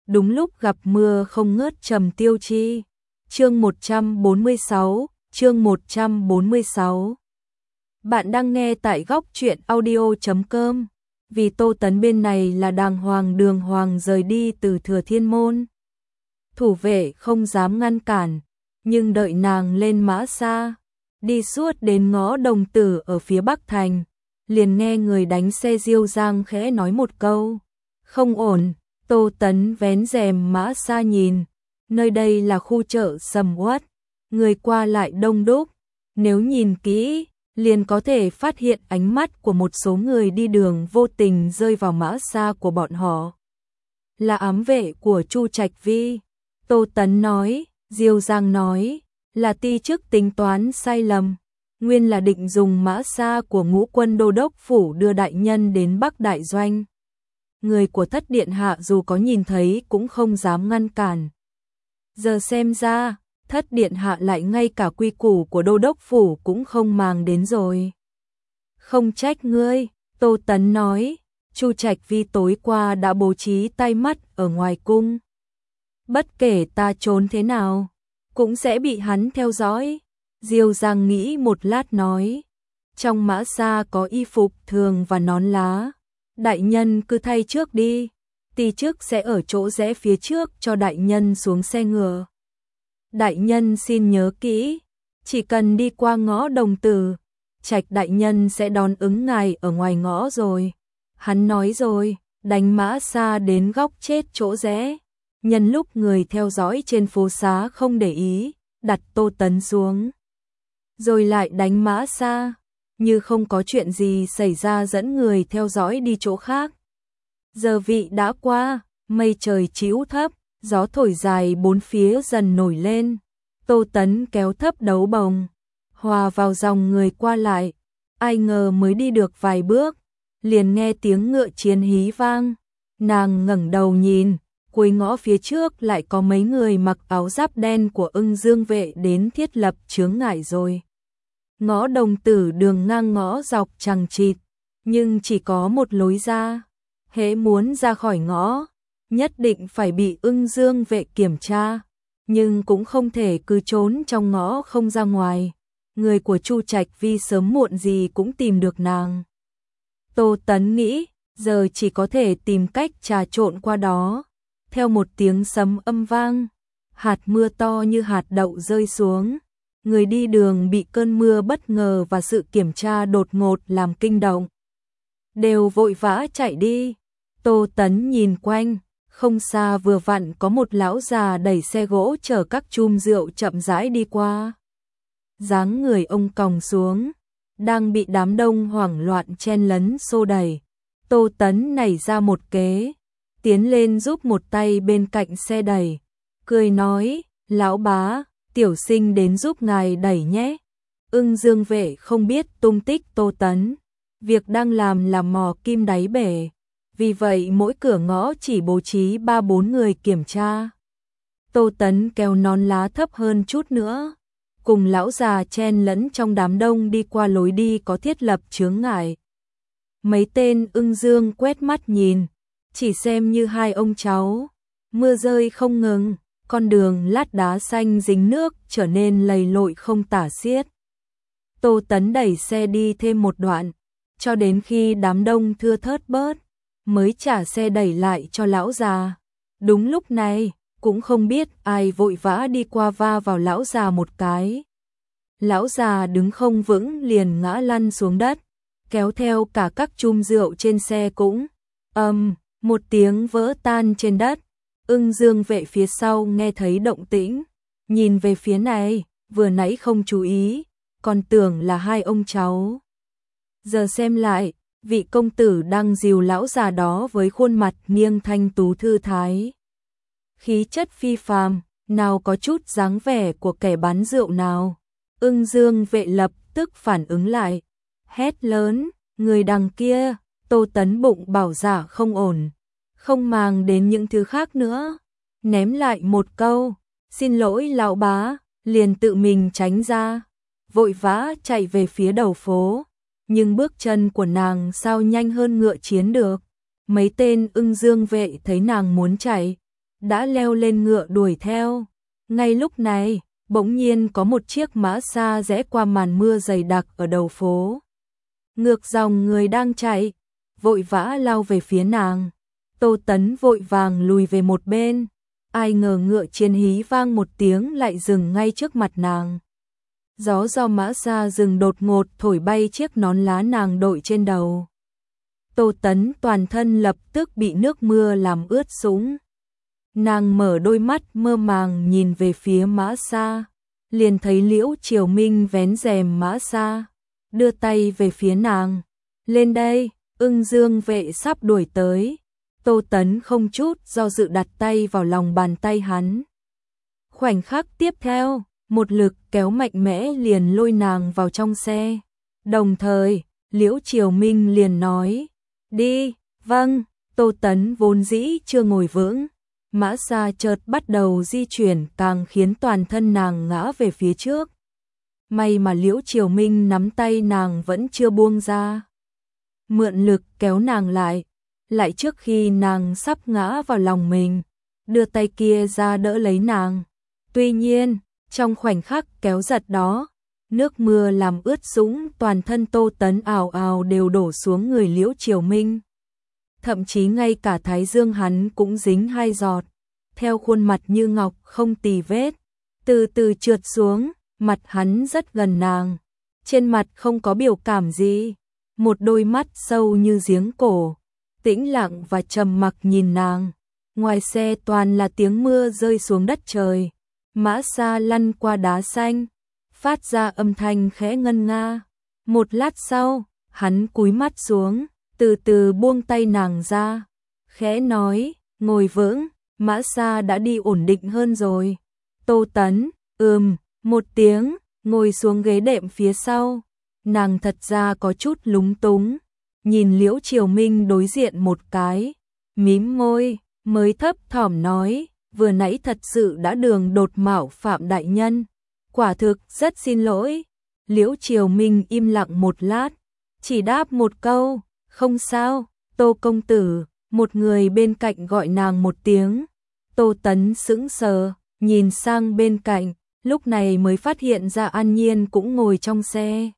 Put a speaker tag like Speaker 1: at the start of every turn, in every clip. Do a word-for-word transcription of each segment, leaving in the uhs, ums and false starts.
Speaker 1: đúng lúc gặp mưa không ngớt Trầm Tiêu Chi. Chương một trăm bốn mươi sáu, chương một trăm bốn mươi sáu. Bạn đang nghe tại góc truyện audio chấm com. Vì Tô Tấn bên này là đàng hoàng đường hoàng rời đi từ Thừa Thiên Môn. Thủ vệ không dám ngăn cản, nhưng đợi nàng lên mã xa, đi suốt đến ngõ Đồng Tử ở phía Bắc Thành, liền nghe người đánh xe Diêu Giang khẽ nói một câu, không ổn. Tô Tấn vén rèm mã xa nhìn, nơi đây là khu chợ sầm uất, người qua lại đông đúc, nếu nhìn kỹ, liền có thể phát hiện ánh mắt của một số người đi đường vô tình rơi vào mã xa của bọn họ. Là ám vệ của Chu Trạch Vi. Tô Tấn nói, Diêu Giang nói, là ti chức tính toán sai lầm, nguyên là định dùng mã xa của Ngũ Quân Đô đốc phủ đưa đại nhân đến Bắc Đại Doanh. Người của Thất Điện Hạ dù có nhìn thấy cũng không dám ngăn cản. Giờ xem ra, Thất Điện Hạ lại ngay cả quy củ của Đô đốc phủ cũng không màng đến rồi. Không trách ngươi, Tô Tấn nói, Chu Trạch Vi tối qua đã bố trí tay mắt ở ngoài cung. Bất kể ta trốn thế nào, cũng sẽ bị hắn theo dõi. Diêu Giang nghĩ một lát nói, trong mã xa có y phục thường và nón lá. Đại nhân cứ thay trước đi, ti chức sẽ ở chỗ rẽ phía trước cho đại nhân xuống xe ngựa. Đại nhân xin nhớ kỹ, chỉ cần đi qua ngõ Đồng Tử, Trạch đại nhân sẽ đón ứng ngài ở ngoài ngõ rồi. Hắn nói rồi, đánh mã xa đến góc chết chỗ rẽ. Nhân lúc người theo dõi trên phố xá không để ý, đặt Tô Tấn xuống. Rồi lại đánh mã xa, như không có chuyện gì xảy ra dẫn người theo dõi đi chỗ khác. Giờ vị đã qua, mây trời trĩu thấp, gió thổi dài bốn phía dần nổi lên. Tô Tấn kéo thấp đấu bồng, hòa vào dòng người qua lại. Ai ngờ mới đi được vài bước, liền nghe tiếng ngựa chiến hí vang. Nàng ngẩng đầu nhìn, cuối ngõ phía trước lại có mấy người mặc áo giáp đen của Ưng Dương vệ đến thiết lập chướng ngại rồi. Ngõ Đồng Tử đường ngang ngõ dọc chằng chịt, nhưng chỉ có một lối ra. Hễ muốn ra khỏi ngõ, nhất định phải bị Ưng Dương vệ kiểm tra, nhưng cũng không thể cứ trốn trong ngõ không ra ngoài. Người của Chu Trạch Vi sớm muộn gì cũng tìm được nàng. Tô Tấn nghĩ, giờ chỉ có thể tìm cách trà trộn qua đó. Theo một tiếng sấm âm vang, hạt mưa to như hạt đậu rơi xuống. Người đi đường bị cơn mưa bất ngờ và sự kiểm tra đột ngột làm kinh động, đều vội vã chạy đi. Tô Tấn nhìn quanh, không xa vừa vặn có một lão già đẩy xe gỗ chở các chum rượu chậm rãi đi qua. Dáng người ông còng xuống, đang bị đám đông hoảng loạn chen lấn xô đẩy. Tô Tấn nảy ra một kế, tiến lên giúp một tay bên cạnh xe đẩy, cười nói, lão bá, tiểu sinh đến giúp ngài đẩy nhé. Ưng Dương vệ không biết tung tích Tô Tấn, việc đang làm là mò kim đáy bể, vì vậy mỗi cửa ngõ chỉ bố trí ba bốn người kiểm tra. Tô Tấn kéo nón lá thấp hơn chút nữa, cùng lão già chen lẫn trong đám đông đi qua lối đi có thiết lập chướng ngại. Mấy tên Ưng Dương quét mắt nhìn, chỉ xem như hai ông cháu. Mưa rơi không ngừng, con đường lát đá xanh dính nước trở nên lầy lội không tả xiết. Tô Tấn đẩy xe đi thêm một đoạn, cho đến khi đám đông thưa thớt bớt, mới trả xe đẩy lại cho lão già. Đúng lúc này, cũng không biết ai vội vã đi qua va vào lão già một cái. Lão già đứng không vững liền ngã lăn xuống đất, kéo theo cả các chum rượu trên xe cũng ầm, um, một tiếng vỡ tan trên đất. Ưng Dương vệ phía sau nghe thấy động tĩnh, nhìn về phía này, vừa nãy không chú ý, còn tưởng là hai ông cháu. Giờ xem lại, vị công tử đang dìu lão già đó với khuôn mặt nghiêng thanh tú thư thái. Khí chất phi phàm, nào có chút dáng vẻ của kẻ bán rượu nào. Ưng Dương vệ lập tức phản ứng lại, hét lớn, người đằng kia. Tô Tấn bụng bảo dạ không ổn, không màng đến những thứ khác nữa, ném lại một câu, xin lỗi lão bá, liền tự mình tránh ra, vội vã chạy về phía đầu phố. Nhưng bước chân của nàng sao nhanh hơn ngựa chiến được. Mấy tên Ưng Dương vệ thấy nàng muốn chạy, đã leo lên ngựa đuổi theo. Ngay lúc này, bỗng nhiên có một chiếc mã xa rẽ qua màn mưa dày đặc ở đầu phố. Ngược dòng người đang chạy, vội vã lao về phía nàng. Tô Tấn vội vàng lùi về một bên, ai ngờ ngựa chiến hí vang một tiếng lại dừng ngay trước mặt nàng. Gió do mã xa dừng đột ngột thổi bay chiếc nón lá nàng đội trên đầu. Tô Tấn toàn thân lập tức bị nước mưa làm ướt sũng. Nàng mở đôi mắt mơ màng nhìn về phía mã xa, liền thấy Liễu Triều Minh vén rèm mã xa, đưa tay về phía nàng. Lên đây, Ưng Dương vệ sắp đuổi tới. Tô Tấn không chút do dự đặt tay vào lòng bàn tay hắn. Khoảnh khắc tiếp theo, một lực kéo mạnh mẽ liền lôi nàng vào trong xe. Đồng thời, Liễu Triều Minh liền nói, đi, vâng. Tô Tấn vốn dĩ chưa ngồi vững, mã xa chợt bắt đầu di chuyển càng khiến toàn thân nàng ngã về phía trước. May mà Liễu Triều Minh nắm tay nàng vẫn chưa buông ra, mượn lực kéo nàng lại, lại trước khi nàng sắp ngã vào lòng mình, đưa tay kia ra đỡ lấy nàng. Tuy nhiên, trong khoảnh khắc kéo giật đó, nước mưa làm ướt sũng toàn thân Tô Tấn, ào ào đều đổ xuống người Liễu Triều Minh. Thậm chí ngay cả thái dương hắn cũng dính hai giọt, theo khuôn mặt như ngọc không tì vết, từ từ trượt xuống, mặt hắn rất gần nàng, trên mặt không có biểu cảm gì, một đôi mắt sâu như giếng cổ, tĩnh lặng và trầm mặc nhìn nàng. Ngoài xe toàn là tiếng mưa rơi xuống đất trời, mã xa lăn qua đá xanh, phát ra âm thanh khẽ ngân nga. Một lát sau, hắn cúi mắt xuống, từ từ buông tay nàng ra, khẽ nói, ngồi vững. Mã xa đã đi ổn định hơn rồi. Tô Tấn, ừm, một tiếng, ngồi xuống ghế đệm phía sau. Nàng thật ra có chút lúng túng, nhìn Liễu Triều Minh đối diện một cái, mím môi, mới thấp thỏm nói, vừa nãy thật sự đã đường đột mạo phạm đại nhân, quả thực rất xin lỗi. Liễu Triều Minh im lặng một lát, chỉ đáp một câu, không sao. Tô công tử, một người bên cạnh gọi nàng một tiếng. Tô Tấn sững sờ, nhìn sang bên cạnh, lúc này mới phát hiện ra An Nhiên cũng ngồi trong xe.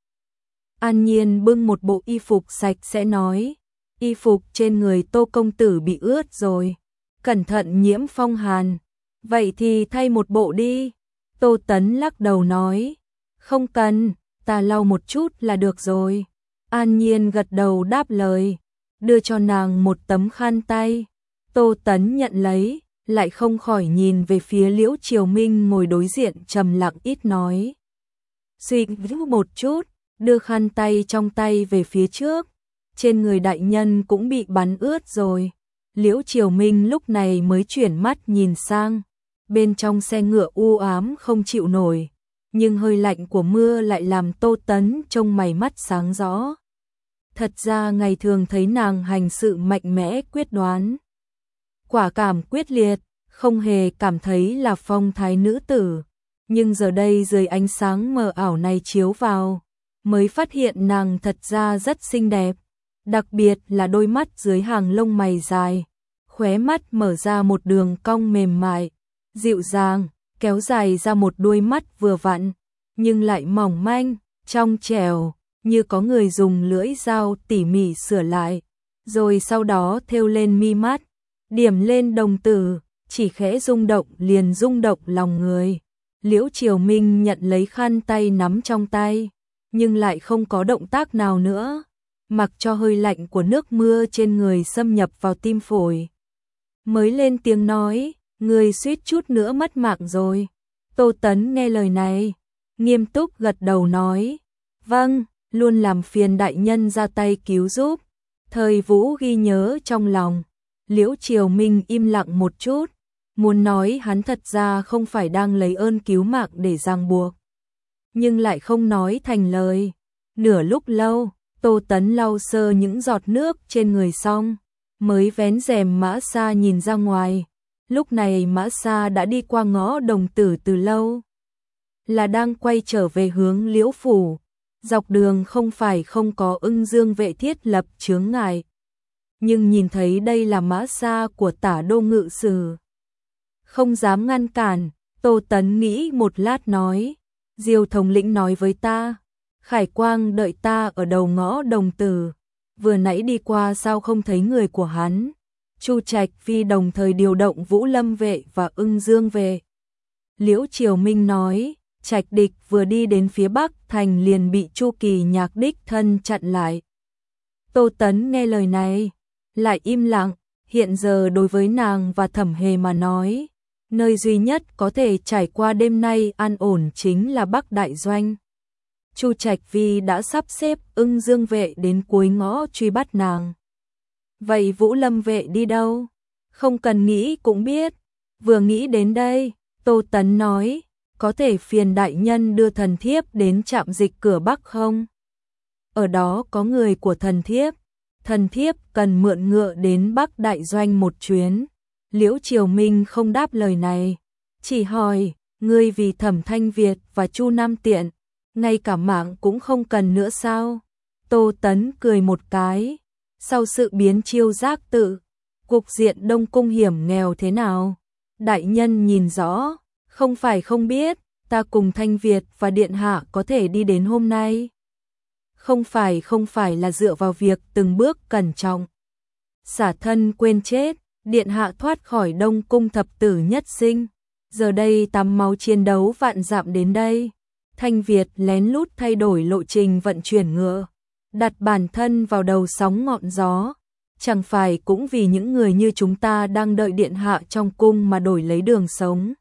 Speaker 1: An Nhiên bưng một bộ y phục sạch sẽ nói, y phục trên người Tô công tử bị ướt rồi, cẩn thận nhiễm phong hàn, vậy thì thay một bộ đi. Tô Tấn lắc đầu nói, không cần, ta lau một chút là được rồi. An Nhiên gật đầu đáp lời, đưa cho nàng một tấm khăn tay. Tô Tấn nhận lấy, lại không khỏi nhìn về phía Liễu Triều Minh ngồi đối diện trầm lặng ít nói. Suy nghĩ một chút, đưa khăn tay trong tay về phía trước, trên người đại nhân cũng bị bắn ướt rồi. Liễu Triều Minh lúc này mới chuyển mắt nhìn sang, bên trong xe ngựa u ám không chịu nổi, nhưng hơi lạnh của mưa lại làm Tô Tấn trông mày mắt sáng rõ. Thật ra ngày thường thấy nàng hành sự mạnh mẽ quyết đoán, quả cảm quyết liệt, không hề cảm thấy là phong thái nữ tử, nhưng giờ đây dưới ánh sáng mờ ảo này chiếu vào, mới phát hiện nàng thật ra rất xinh đẹp, đặc biệt là đôi mắt dưới hàng lông mày dài, khóe mắt mở ra một đường cong mềm mại, dịu dàng, kéo dài ra một đôi mắt vừa vặn, nhưng lại mỏng manh, trong trẻo, như có người dùng lưỡi dao tỉ mỉ sửa lại, rồi sau đó thêu lên mi mắt, điểm lên đồng tử, chỉ khẽ rung động liền rung động lòng người. Liễu Triều Minh nhận lấy khăn tay nắm trong tay, nhưng lại không có động tác nào nữa, mặc cho hơi lạnh của nước mưa trên người xâm nhập vào tim phổi. Mới lên tiếng nói, người suýt chút nữa mất mạng rồi. Tô Tấn nghe lời này, nghiêm túc gật đầu nói, vâng, luôn làm phiền đại nhân ra tay cứu giúp. Thời Vũ ghi nhớ trong lòng. Liễu Triều Minh im lặng một chút, muốn nói hắn thật ra không phải đang lấy ơn cứu mạng để ràng buộc, nhưng lại không nói thành lời. Nửa lúc lâu, Tô Tấn lau sơ những giọt nước trên người xong, mới vén rèm mã xa nhìn ra ngoài. Lúc này mã xa đã đi qua ngõ Đồng Tử từ lâu, là đang quay trở về hướng Liễu phủ. Dọc đường không phải không có Ưng Dương vệ thiết lập chướng ngại, nhưng nhìn thấy đây là mã xa của Tả đô ngự sử, không dám ngăn cản. Tô Tấn nghĩ một lát nói, Diêu thống lĩnh nói với ta, Khải Quang đợi ta ở đầu ngõ Đồng Tử, vừa nãy đi qua sao không thấy người của hắn. Chu Trạch Phi đồng thời điều động Vũ Lâm vệ và Ưng Dương vệ. Liễu Triều Minh nói, Trạch địch vừa đi đến phía bắc thành liền bị Chu Kỳ Nhạc đích thân chặn lại. Tô Tấn nghe lời này, lại im lặng. Hiện giờ đối với nàng và Thẩm Hề mà nói, nơi duy nhất có thể trải qua đêm nay an ổn chính là Bắc Đại Doanh. Chu Trạch Vi đã sắp xếp Ưng Dương vệ đến cuối ngõ truy bắt nàng. Vậy Vũ Lâm vệ đi đâu? Không cần nghĩ cũng biết. Vừa nghĩ đến đây, Tô Tấn nói, có thể phiền đại nhân đưa thần thiếp đến trạm dịch cửa Bắc không? Ở đó có người của thần thiếp. Thần thiếp cần mượn ngựa đến Bắc Đại Doanh một chuyến. Liễu Triều Minh không đáp lời này, chỉ hỏi, ngươi vì Thẩm Thanh Việt và Chu Nam Tiện, ngay cả mạng cũng không cần nữa sao? Tô Tấn cười một cái, sau sự biến chiêu giác tự, cục diện Đông Cung hiểm nghèo thế nào? Đại nhân nhìn rõ, không phải không biết, ta cùng Thanh Việt và Điện Hạ có thể đi đến hôm nay. Không phải không phải là dựa vào việc từng bước cẩn trọng. Xả thân quên chết, Điện Hạ thoát khỏi Đông Cung thập tử nhất sinh. Giờ đây tắm máu chiến đấu vạn dặm đến đây. Thanh Việt lén lút thay đổi lộ trình vận chuyển ngựa, đặt bản thân vào đầu sóng ngọn gió. Chẳng phải cũng vì những người như chúng ta đang đợi Điện Hạ trong cung mà đổi lấy đường sống.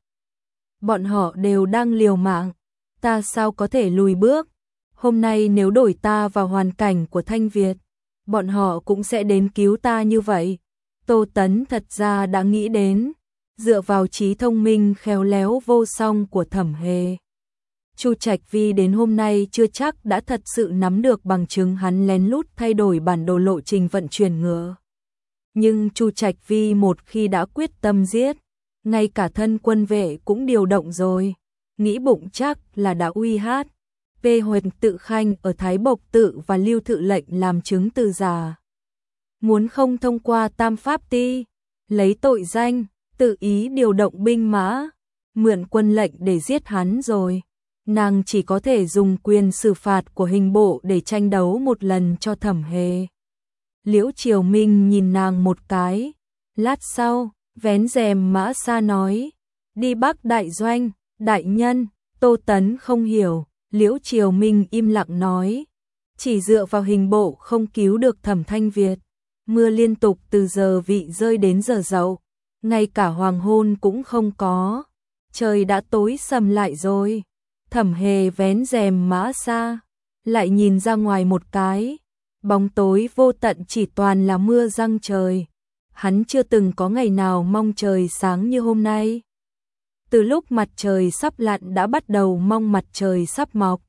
Speaker 1: Bọn họ đều đang liều mạng, ta sao có thể lùi bước? Hôm nay nếu đổi ta vào hoàn cảnh của Thanh Việt, bọn họ cũng sẽ đến cứu ta như vậy. Tô Tấn thật ra đã nghĩ đến, dựa vào trí thông minh khéo léo vô song của Thẩm Hề. Chu Trạch Vi đến hôm nay chưa chắc đã thật sự nắm được bằng chứng hắn lén lút thay đổi bản đồ lộ trình vận chuyển ngựa. Nhưng Chu Trạch Vi một khi đã quyết tâm giết, ngay cả thân quân vệ cũng điều động rồi, nghĩ bụng chắc là đã uy hát. Về Huỳnh Tự Khanh ở Thái Bộc Tự và Lưu Thự lệnh làm chứng từ giả. Muốn không thông qua Tam Pháp Ti, lấy tội danh, tự ý điều động binh mã, mượn quân lệnh để giết hắn rồi. Nàng chỉ có thể dùng quyền xử phạt của hình bộ để tranh đấu một lần cho Thẩm Hề. Liễu Triều Minh nhìn nàng một cái, lát sau, vén rèm Mã Sa nói, đi Bắc Đại Doanh, đại nhân. Tô Tấn không hiểu. Liễu Triều Minh im lặng nói, chỉ dựa vào hình bộ không cứu được Thẩm Thanh Việt. Mưa liên tục từ giờ vị rơi đến giờ dậu, ngay cả hoàng hôn cũng không có. Trời đã tối sầm lại rồi. Thẩm Hề vén rèm Mã Sa, lại nhìn ra ngoài một cái. Bóng tối vô tận chỉ toàn là mưa giăng trời. Hắn chưa từng có ngày nào mong trời sáng như hôm nay. Từ lúc mặt trời sắp lặn đã bắt đầu mong mặt trời sắp mọc.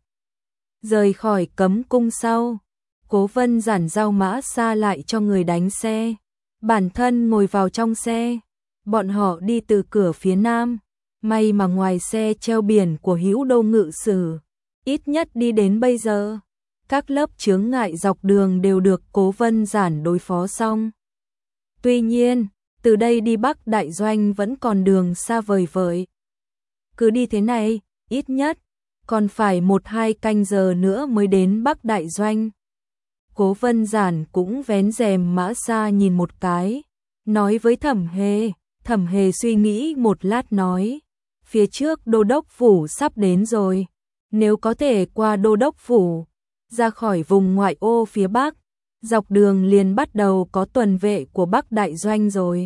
Speaker 1: Rời khỏi cấm cung sau, Cố Vân Giản giao Mã Sa lại cho người đánh xe. Bản thân ngồi vào trong xe. Bọn họ đi từ cửa phía nam. May mà ngoài xe treo biển của Hữu Đô Ngự Sử. Ít nhất đi đến bây giờ, các lớp chướng ngại dọc đường đều được Cố Vân Giản đối phó xong. Tuy nhiên, từ đây đi Bắc Đại Doanh vẫn còn đường xa vời vợi. Cứ đi thế này, ít nhất còn phải một hai canh giờ nữa mới đến Bắc Đại Doanh. Cố Vân Giản cũng vén rèm Mã Sa nhìn một cái, nói với Thẩm Hề. Thẩm Hề suy nghĩ một lát nói, phía trước Đô Đốc Phủ sắp đến rồi. Nếu có thể qua Đô Đốc Phủ, ra khỏi vùng ngoại ô phía Bắc, dọc đường liền bắt đầu có tuần vệ của Bắc Đại Doanh rồi.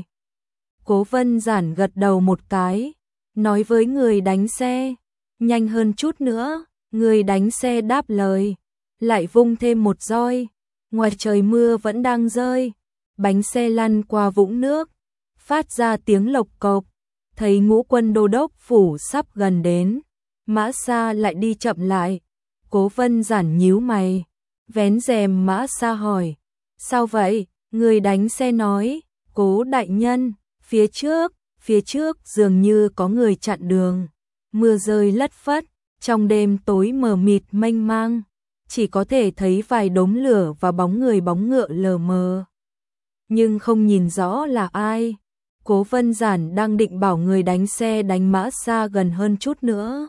Speaker 1: Cố Vân Giản gật đầu một cái, nói với người đánh xe, nhanh hơn chút nữa. Người đánh xe đáp lời, lại vung thêm một roi. Ngoài trời mưa vẫn đang rơi, bánh xe lăn qua vũng nước, phát ra tiếng lộc cộc. Thấy ngũ quân Đô Đốc Phủ sắp gần đến, Mã Sa lại đi chậm lại. Cố Vân Giản nhíu mày, vén rèm Mã Sa hỏi, sao vậy? Người đánh xe nói, Cố đại nhân, phía trước, phía trước dường như có người chặn đường. Mưa rơi lất phất, trong đêm tối mờ mịt mênh mang, chỉ có thể thấy vài đốm lửa và bóng người bóng ngựa lờ mờ, nhưng không nhìn rõ là ai. Cố Vân Giản đang định bảo người đánh xe đánh mã xa gần hơn chút nữa.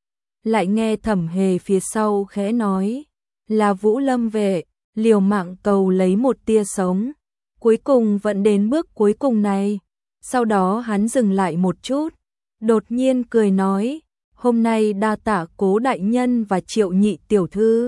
Speaker 1: Lại nghe Thẩm Hề phía sau khẽ nói, là Vũ Lâm vệ, liều mạng cầu lấy một tia sống. Cuối cùng vẫn đến bước cuối cùng này. Sau đó hắn dừng lại một chút, đột nhiên cười nói, hôm nay đa tạ Cố đại nhân và Triệu nhị tiểu thư.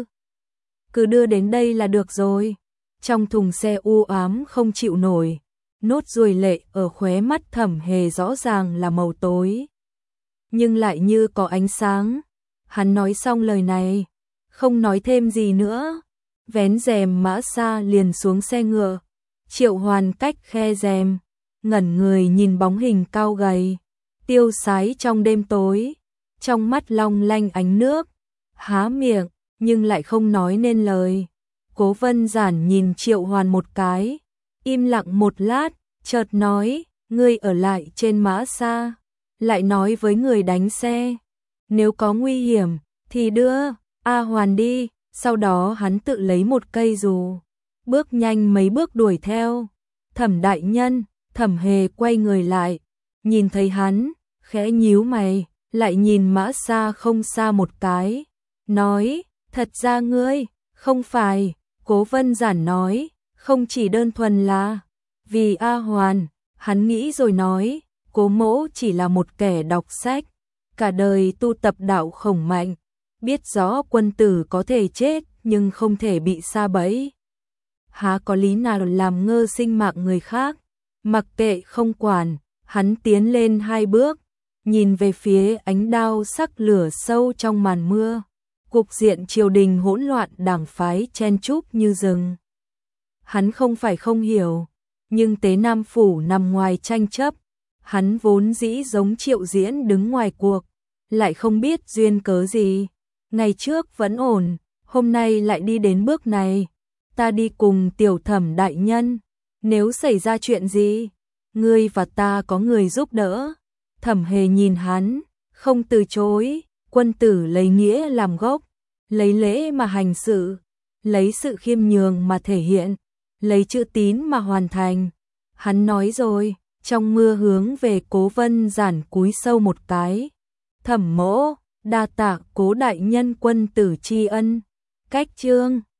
Speaker 1: Cứ đưa đến đây là được rồi. Trong thùng xe u ám không chịu nổi, nốt ruồi lệ ở khóe mắt Thẩm Hề rõ ràng là màu tối, nhưng lại như có ánh sáng. Hắn nói xong lời này, không nói thêm gì nữa, vén rèm mã xa liền xuống xe ngựa. Triệu Hoàn cách khe rèm, ngẩn người nhìn bóng hình cao gầy, tiêu sái trong đêm tối, trong mắt long lanh ánh nước, há miệng nhưng lại không nói nên lời. Cố Vân Giản nhìn Triệu Hoàn một cái, im lặng một lát, chợt nói, ngươi ở lại trên mã xa, lại nói với người đánh xe, nếu có nguy hiểm thì đưa A Hoàn đi. Sau đó hắn tự lấy một cây dù, bước nhanh mấy bước đuổi theo. Thẩm đại nhân. Thẩm Hề quay người lại, nhìn thấy hắn, khẽ nhíu mày, lại nhìn mã xa không xa một cái, nói, thật ra ngươi, không phải. Cố Vân Giản nói, không chỉ đơn thuần là vì A Hoàn. Hắn nghĩ rồi nói, Cố mỗ chỉ là một kẻ đọc sách, cả đời tu tập đạo khổng mạnh, biết rõ quân tử có thể chết nhưng không thể bị sa bẫy, há có lý nào làm ngơ sinh mạng người khác. Mặc kệ không quản, hắn tiến lên hai bước, nhìn về phía ánh đao sắc lửa sâu trong màn mưa. Cục diện triều đình hỗn loạn, đảng phái chen chúc như rừng. Hắn không phải không hiểu, nhưng Tế Nam Phủ nằm ngoài tranh chấp. Hắn vốn dĩ giống Triệu Diễn đứng ngoài cuộc, lại không biết duyên cớ gì. Ngày trước vẫn ổn, hôm nay lại đi đến bước này. Ta đi cùng tiểu Thẩm đại nhân, nếu xảy ra chuyện gì, ngươi và ta có người giúp đỡ. Thẩm Hề nhìn hắn, không từ chối. Quân tử lấy nghĩa làm gốc, lấy lễ mà hành sự, lấy sự khiêm nhường mà thể hiện, lấy chữ tín mà hoàn thành. Hắn nói rồi, trong mưa hướng về Cố Vân Giản cúi sâu một cái. Thẩm mỗ, đa tạ Cố đại nhân quân tử tri ân. Cách chương